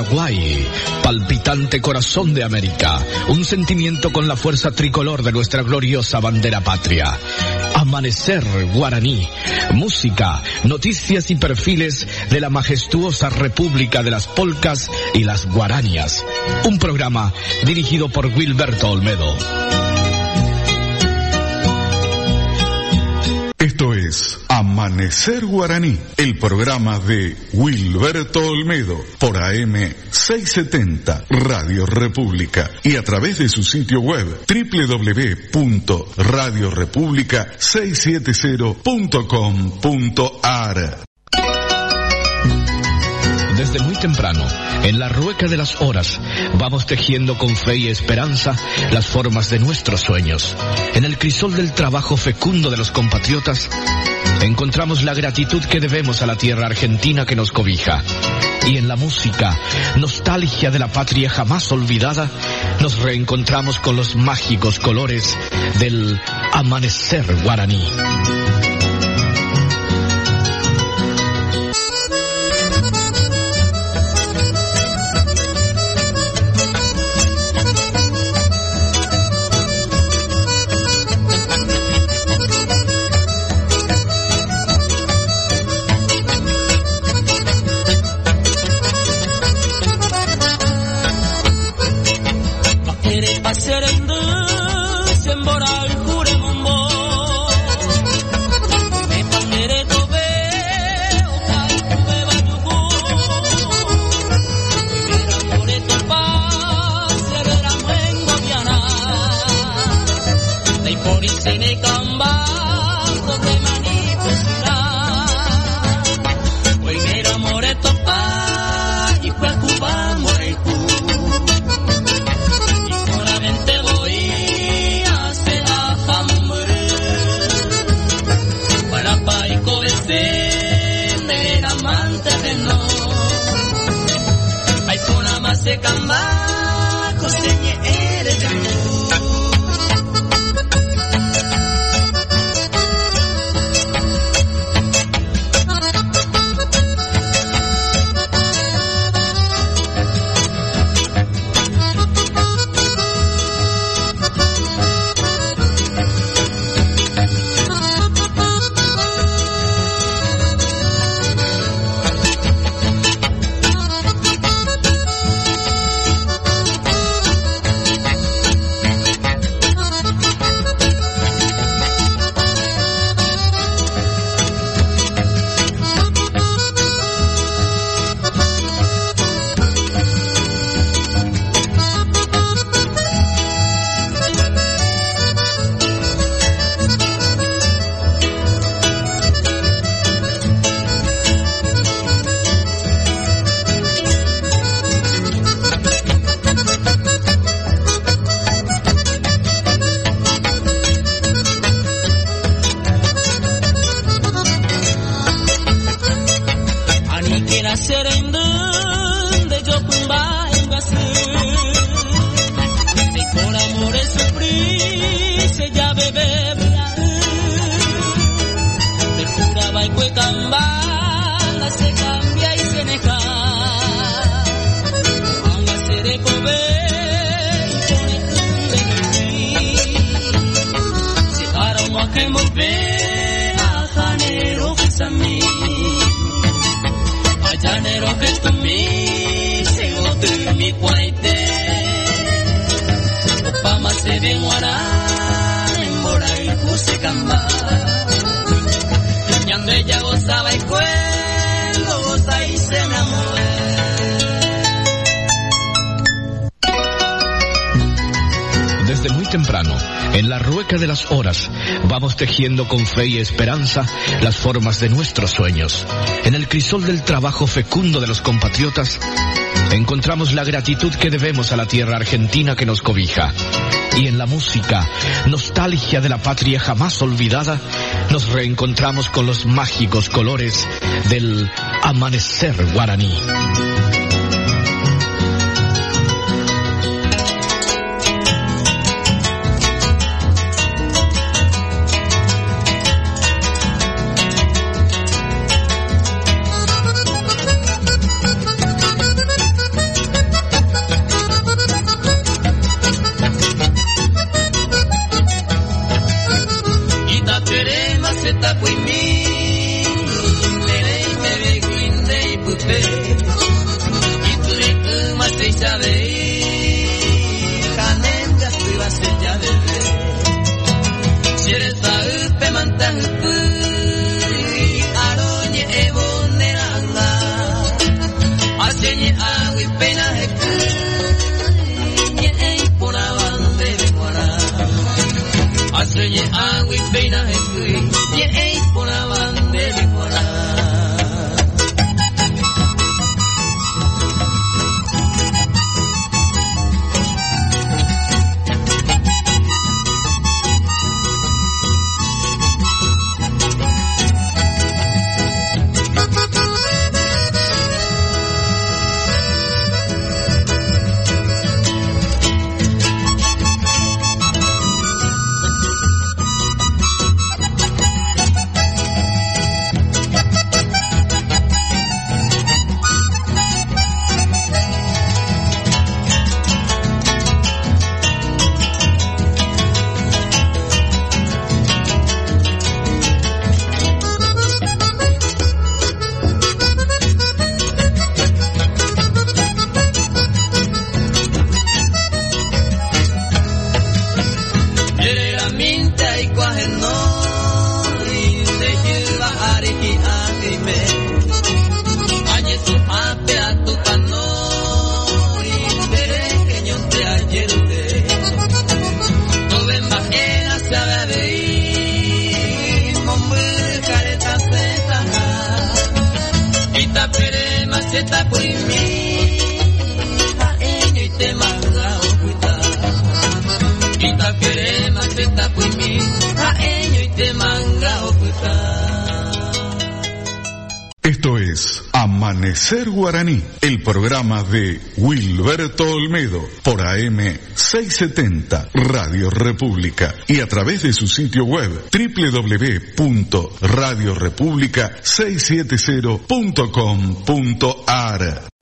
Paraguay, palpitante corazón de América, un sentimiento con la fuerza tricolor de nuestra gloriosa bandera patria. Amanecer Guaraní, música, noticias y perfiles de la majestuosa República de las Polcas y las Guaranias. Un programa dirigido por Wilberto Olmedo. Esto es Amanecer Guaraní, el programa de Wilberto Olmedo por AM 670 Radio República y a través de su sitio web www.radiorepublica670.com.ar. Desde muy temprano, en la rueca de las horas, vamos tejiendo con fe y esperanza las formas de nuestros sueños. En el crisol del trabajo fecundo de los compatriotas, encontramos la gratitud que debemos a la tierra argentina que nos cobija. Y en la música, nostalgia de la patria jamás olvidada, nos reencontramos con los mágicos colores del amanecer guaraní. Desde muy temprano, en la rueca de las horas, vamos tejiendo con fe y esperanza las formas de nuestros sueños. En el crisol del trabajo fecundo de los compatriotas, encontramos la gratitud que debemos a la tierra argentina que nos cobija. Y en la música, nostalgia de la patria jamás olvidada, nos reencontramos con los mágicos colores del amanecer guaraní. Esto es Amanecer Guaraní, el programa de Wilberto Olmedo por AM 670 Radio República y a través de su sitio web www.radiorepublica670.com.ar.